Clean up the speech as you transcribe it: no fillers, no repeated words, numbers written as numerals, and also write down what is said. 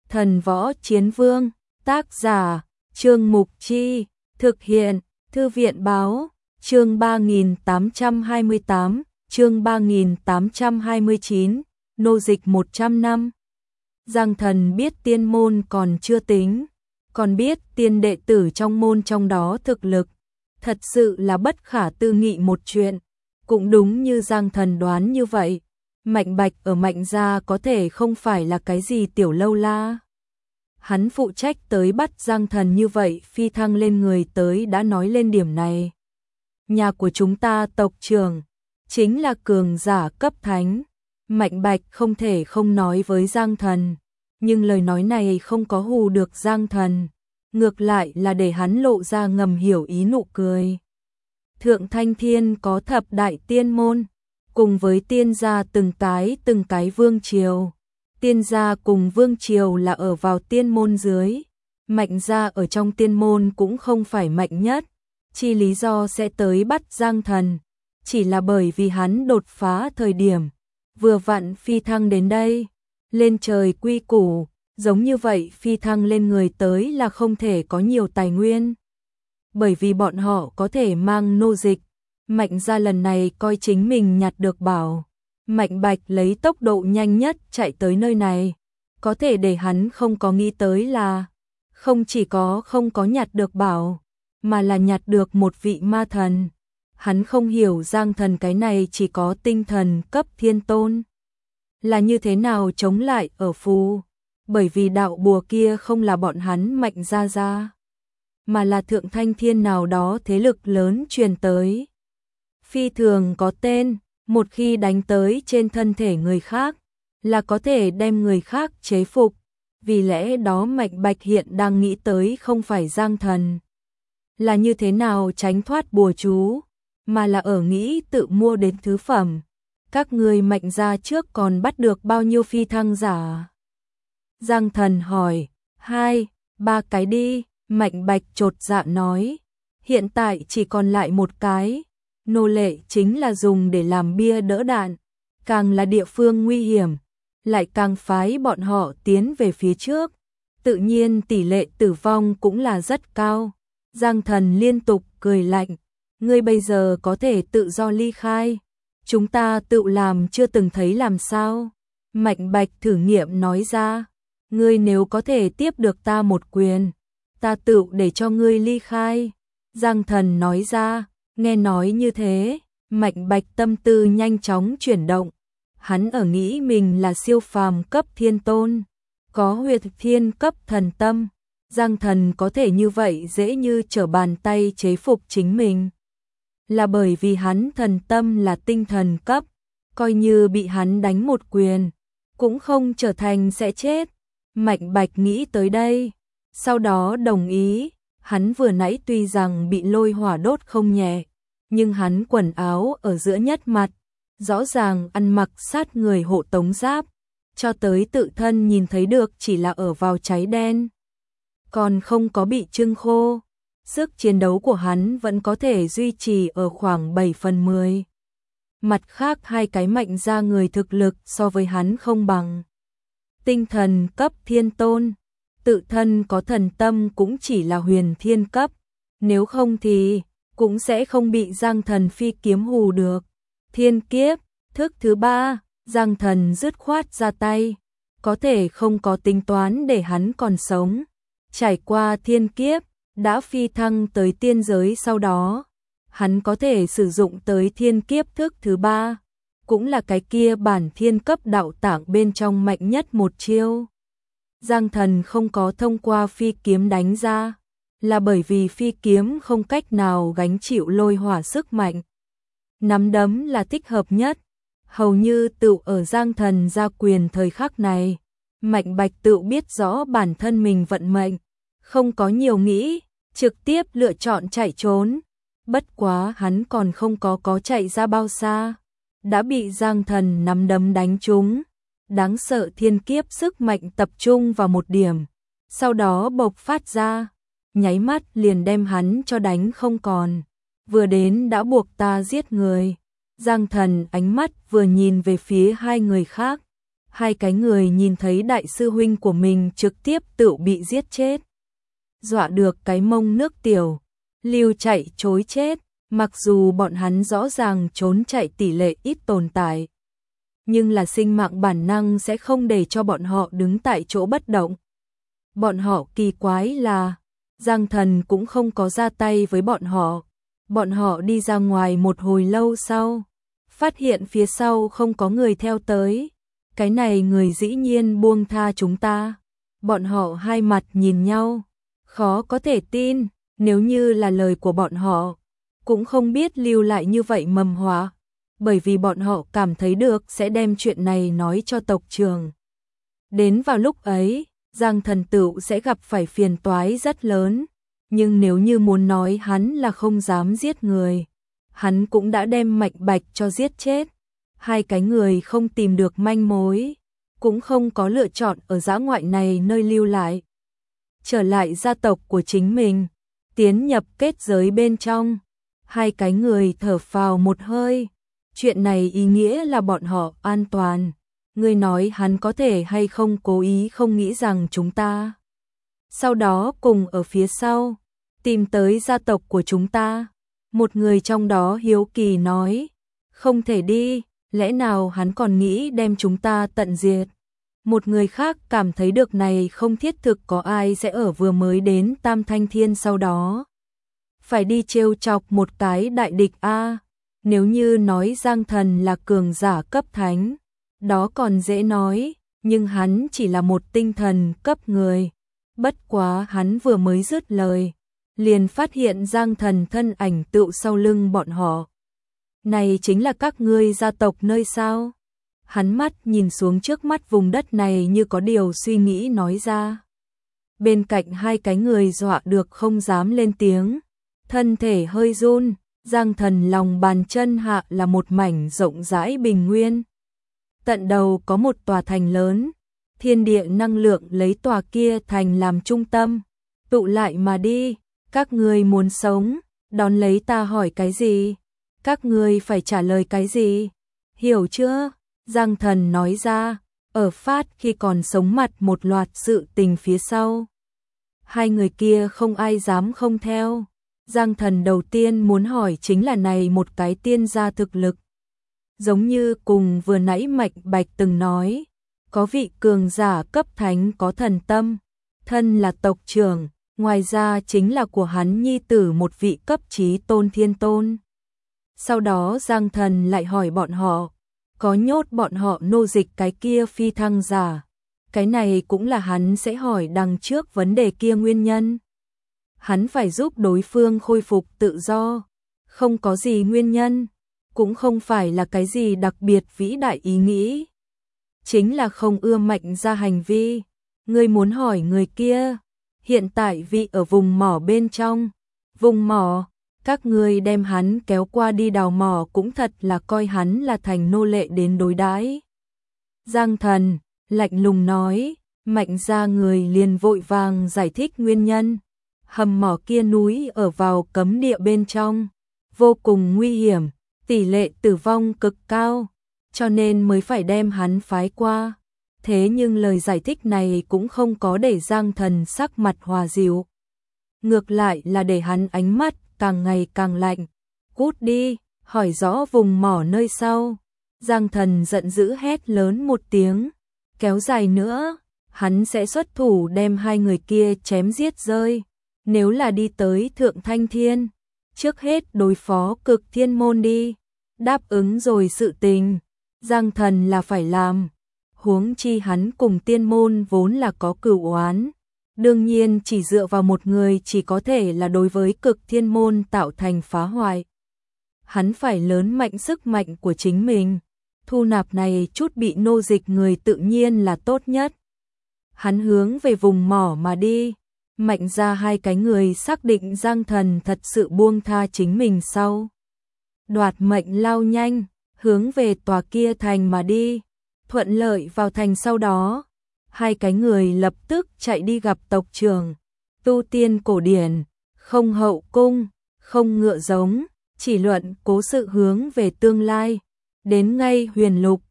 Thần Võ Chiến Vương, tác giả, Trương Mục Chi, thực hiện, Thư viện Báo, chương 3828, chương 3829, nô dịch 100 năm. Giang Thần biết tiên môn còn chưa tính, còn biết tiên đệ tử trong môn trong đó thực lực, thật sự là bất khả tư nghị một chuyện. Cũng đúng như Giang Thần đoán như vậy, Mạnh Bạch ở Mạnh gia có thể không phải là cái gì tiểu lâu la. Hắn phụ trách tới bắt Giang Thần như vậy, phi thăng lên người tới đã nói lên điểm này. Nhà của chúng ta tộc trưởng chính là cường giả cấp thánh. Mạnh Bạch không thể không nói với Giang Thần, nhưng lời nói này không có hù được Giang Thần, ngược lại là để hắn lộ ra ngầm hiểu ý nụ cười. Thượng Thanh Thiên có thập đại tiên môn, cùng với tiên gia từng cái vương triều. Tiên gia cùng vương triều là ở vào tiên môn dưới, Mạnh gia ở trong tiên môn cũng không phải mạnh nhất, chi lý do sẽ tới bắt Giang Thần, chỉ là bởi vì hắn đột phá thời điểm, vừa vặn phi thăng đến đây, lên trời quy củ, giống như vậy phi thăng lên người tới là không thể có nhiều tài nguyên. Bởi vì bọn họ có thể mang nô dịch, Mạnh gia lần này coi chính mình nhặt được bảo. Mạnh Bạch lấy tốc độ nhanh nhất chạy tới nơi này, có thể để hắn không có nghĩ tới là không chỉ có không có nhặt được bảo, mà là nhặt được một vị ma thần. Hắn không hiểu Giang Thần cái này chỉ có tinh thần cấp thiên tôn là như thế nào chống lại ở phù, bởi vì đạo bùa kia không là bọn hắn Mạnh gia ra, mà là Thượng Thanh Thiên nào đó thế lực lớn truyền tới. Phi thường có tên, một khi đánh tới trên thân thể người khác, là có thể đem người khác chế phục. Vì lẽ đó Mạnh Bạch hiện đang nghĩ tới không phải Giang Thần là như thế nào tránh thoát bùa chú, mà là ở nghĩ tự mua đến thứ phẩm. Các người Mạnh gia trước còn bắt được bao nhiêu phi thăng giả? Giang Thần hỏi. 2, 3 cái đi. Mạnh Bạch chột dạ nói. Hiện tại chỉ còn lại một cái. Nô lệ chính là dùng để làm bia đỡ đạn, càng là địa phương nguy hiểm, lại càng phái bọn họ tiến về phía trước, tự nhiên tỷ lệ tử vong cũng là rất cao. Giang Thần liên tục cười lạnh, ngươi bây giờ có thể tự do ly khai, chúng ta tự làm chưa từng thấy làm sao? Mạnh Bạch thử nghiệm nói ra, ngươi nếu có thể tiếp được ta một quyền, ta tự để cho ngươi ly khai. Giang Thần nói ra. Nghe nói như thế, Mạnh Bạch tâm tư nhanh chóng chuyển động. Hắn ở nghĩ mình là siêu phàm cấp thiên tôn, có huyết thiên cấp thần tâm. Giang Thần có thể như vậy dễ như trở bàn tay chế phục chính mình, là bởi vì hắn thần tâm là tinh thần cấp, coi như bị hắn đánh một quyền, cũng không trở thành sẽ chết. Mạnh Bạch nghĩ tới đây, sau đó đồng ý. Hắn vừa nãy tuy rằng bị lôi hỏa đốt không nhẹ, nhưng hắn quần áo ở giữa nhất mặt, rõ ràng ăn mặc sát người hộ tống giáp, cho tới tự thân nhìn thấy được chỉ là ở vào cháy đen, còn không có bị trưng khô. Sức chiến đấu của hắn vẫn có thể duy trì ở khoảng 7/10. Mặt khác hai cái Mạnh gia người thực lực so với hắn không bằng. Tinh thần cấp thiên tôn, tự thân có thần tâm cũng chỉ là huyền thiên cấp, nếu không thì cũng sẽ không bị Giang Thần phi kiếm hù được. Thiên kiếp, thức thứ 3, Giang Thần dứt khoát ra tay, có thể không có tính toán để hắn còn sống. Trải qua thiên kiếp, đã phi thăng tới tiên giới sau đó, hắn có thể sử dụng tới thiên kiếp thức thứ 3, cũng là cái kia bản thiên cấp đạo tạng bên trong mạnh nhất một chiêu. Giang Thần không có thông qua phi kiếm đánh ra, là bởi vì phi kiếm không cách nào gánh chịu lôi hỏa sức mạnh. Nắm đấm là thích hợp nhất, hầu như tự ở Giang Thần ra quyền thời khắc này. Mạnh Bạch tự biết rõ bản thân mình vận mệnh, không có nhiều nghĩ, trực tiếp lựa chọn chạy trốn. Bất quá hắn còn không có chạy ra bao xa, đã bị Giang Thần nắm đấm đánh trúng. Đáng sợ thiên kiếp sức mạnh tập trung vào một điểm, sau đó bộc phát ra, nháy mắt liền đem hắn cho đánh không còn. Vừa đến đã buộc ta giết người. Giang Thần ánh mắt vừa nhìn về phía hai người khác, Hai cái người nhìn thấy đại sư huynh của mình trực tiếp tự bị giết chết. Dọa được cái mông nước tiểu, Lưu chạy chối chết, mặc dù bọn hắn rõ ràng trốn chạy tỷ lệ ít tồn tại. Nhưng là sinh mạng bản năng sẽ không để cho bọn họ đứng tại chỗ bất động. Bọn họ kỳ quái là, Giang Thần cũng không có ra tay với bọn họ. Bọn họ đi ra ngoài một hồi lâu sau, phát hiện phía sau không có người theo tới. Cái này người dĩ nhiên buông tha chúng ta. Bọn họ hai mặt nhìn nhau, khó có thể tin, nếu như là lời của bọn họ, cũng không biết lưu lại như vậy mầm họa, bởi vì bọn họ cảm thấy được sẽ đem chuyện này nói cho tộc trưởng. Đến vào lúc ấy, Giang Thần Tựu sẽ gặp phải phiền toái rất lớn, nhưng nếu như muốn nói hắn là không dám giết người, hắn cũng đã đem Mạnh Bạch cho giết chết. Hai cái người không tìm được manh mối, cũng không có lựa chọn ở dã ngoại này nơi lưu lại. Trở lại gia tộc của chính mình, tiến nhập kết giới bên trong, hai cái người thở phào một hơi. Chuyện này ý nghĩa là bọn họ an toàn. Ngươi nói hắn có thể hay không cố ý không nghĩ rằng chúng ta sau đó cùng ở phía sau tìm tới gia tộc của chúng ta. Một người trong đó hiếu kỳ nói, không thể đi, lẽ nào hắn còn nghĩ đem chúng ta tận diệt. Một người khác cảm thấy được này không thiết thực, có ai sẽ ở vừa mới đến Tam Thanh Thiên sau đó phải đi trêu chọc một cái đại địch a. Nếu như nói Giang Thần là cường giả cấp thánh, đó còn dễ nói, nhưng hắn chỉ là một tinh thần cấp người. Bất quá hắn vừa mới dứt lời, liền phát hiện Giang Thần thân ảnh tựu sau lưng bọn họ. Này chính là các ngươi gia tộc nơi sao? Hắn mắt nhìn xuống trước mắt vùng đất này như có điều suy nghĩ nói ra. Bên cạnh hai cái người dọa được không dám lên tiếng, thân thể hơi run. Giang Thần lòng bàn chân hạ là một mảnh rộng rãi bình nguyên. Tận đầu có một tòa thành lớn, thiên địa năng lượng lấy tòa kia thành làm trung tâm, tụ lại mà đi. Các ngươi muốn sống, đón lấy ta hỏi cái gì? Các ngươi phải trả lời cái gì? Hiểu chưa? Giang Thần nói ra, ở phát khi còn sống mặt một loạt sự tình phía sau. Hai người kia không ai dám không theo. Giang Thần đầu tiên muốn hỏi chính là này một cái tiên gia thực lực. Giống như cùng vừa nãy Mạnh Bạch từng nói, có vị cường giả cấp thánh có thần tâm, thân là tộc trưởng, ngoài ra chính là của hắn nhi tử một vị cấp chí tôn thiên tôn. Sau đó Giang Thần lại hỏi bọn họ, có nhốt bọn họ nô dịch cái kia phi thăng giả. Cái này cũng là hắn sẽ hỏi đằng trước vấn đề kia nguyên nhân. Hắn phải giúp đối phương khôi phục tự do, không có gì nguyên nhân, cũng không phải là cái gì đặc biệt vĩ đại ý nghĩ. Chính là không ưa Mạnh ra hành vi. Ngươi muốn hỏi người kia, hiện tại vị ở vùng mỏ bên trong. Vùng mỏ, các ngươi đem hắn kéo qua đi đào mỏ cũng thật là coi hắn là thành nô lệ đến đối đãi. Giang Thần lạnh lùng nói, Mạnh ra người liền vội vàng giải thích nguyên nhân. Hầm mỏ kia núi ở vào cấm địa bên trong, vô cùng nguy hiểm, tỷ lệ tử vong cực cao, cho nên mới phải đem hắn phái qua. Thế nhưng lời giải thích này cũng không có để Giang Thần sắc mặt hòa dịu. Ngược lại là để hắn ánh mắt càng ngày càng lạnh. Cút đi, hỏi rõ vùng mỏ nơi sau. Giang Thần giận dữ hét lớn một tiếng. Kéo dài nữa, hắn sẽ xuất thủ đem hai người kia chém giết rơi. Nếu là đi tới Thượng Thanh Thiên, trước hết đối phó Cực Thiên Môn đi. Đáp ứng rồi sự tình, Giang Thần là phải làm. Huống chi hắn cùng Tiên Môn vốn là có cửu oán. Đương nhiên chỉ dựa vào một người chỉ có thể là đối với Cực Thiên Môn tạo thành phá hoại. Hắn phải lớn mạnh sức mạnh của chính mình. Thu nạp này chút bị nô dịch người tự nhiên là tốt nhất. Hắn hướng về vùng mỏ mà đi. Mạnh ra hai cái người xác định Giang Thần thật sự buông tha chính mình sau. Đoạt mệnh lao nhanh, hướng về tòa kia thành mà đi. Thuận lợi vào thành sau đó, hai cái người lập tức chạy đi gặp tộc trưởng. Tu tiên cổ điển, không hậu cung, không ngựa giống, chỉ luận cố sự hướng về tương lai. Đến ngay Huyền Lục,